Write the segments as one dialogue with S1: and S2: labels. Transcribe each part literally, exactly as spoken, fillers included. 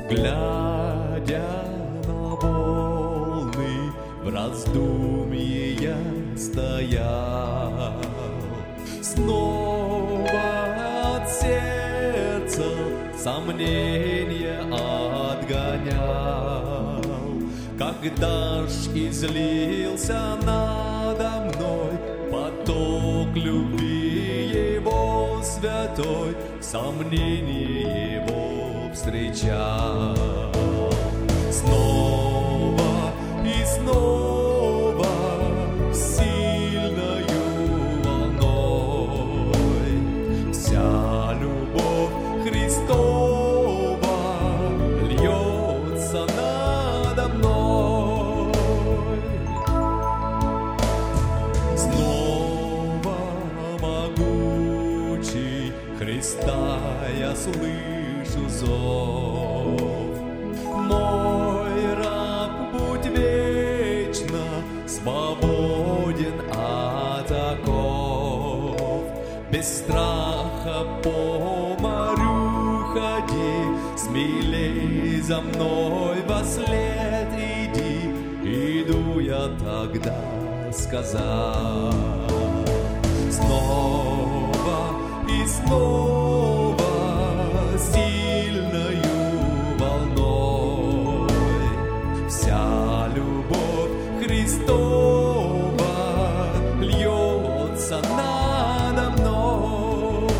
S1: Глядя на волны, в раздумье я стоял. Снова от сердца сомнения отгонял. Когда ж излился надо мной поток любви Его святой, сомнение Его встречал. Снова и снова сильною волной вся любовь Христова льется надо мной. Снова могучий Христа я слышу зов. Мой раб, будь вечно свободен от оков. Без страха по морю ходи, смелей за мной вослед иди. Иду я тогда, сказал. Снова и снова сильною волной вся любовь Христова льется надо мной.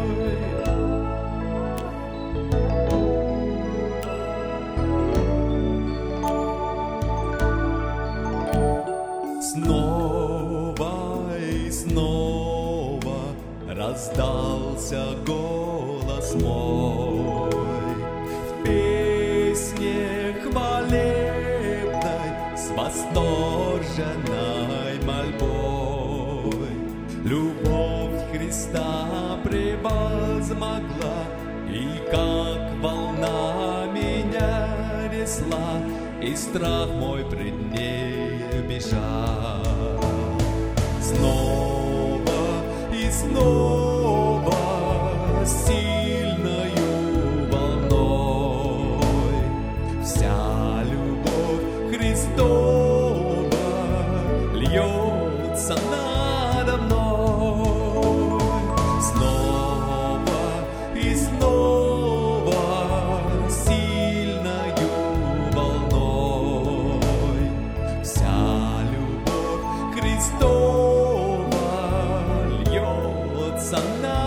S1: Снова и снова раздался голос мой в песне хвалебной с восторженной мольбой. Любовь Христа превозмогла, и как волна меня несла, и страх мой пред ней бежал. Снова и снова сильною волной вся любовь Христова льется надо мной. Снова и снова сильною волной вся любовь Христова льется надо мной.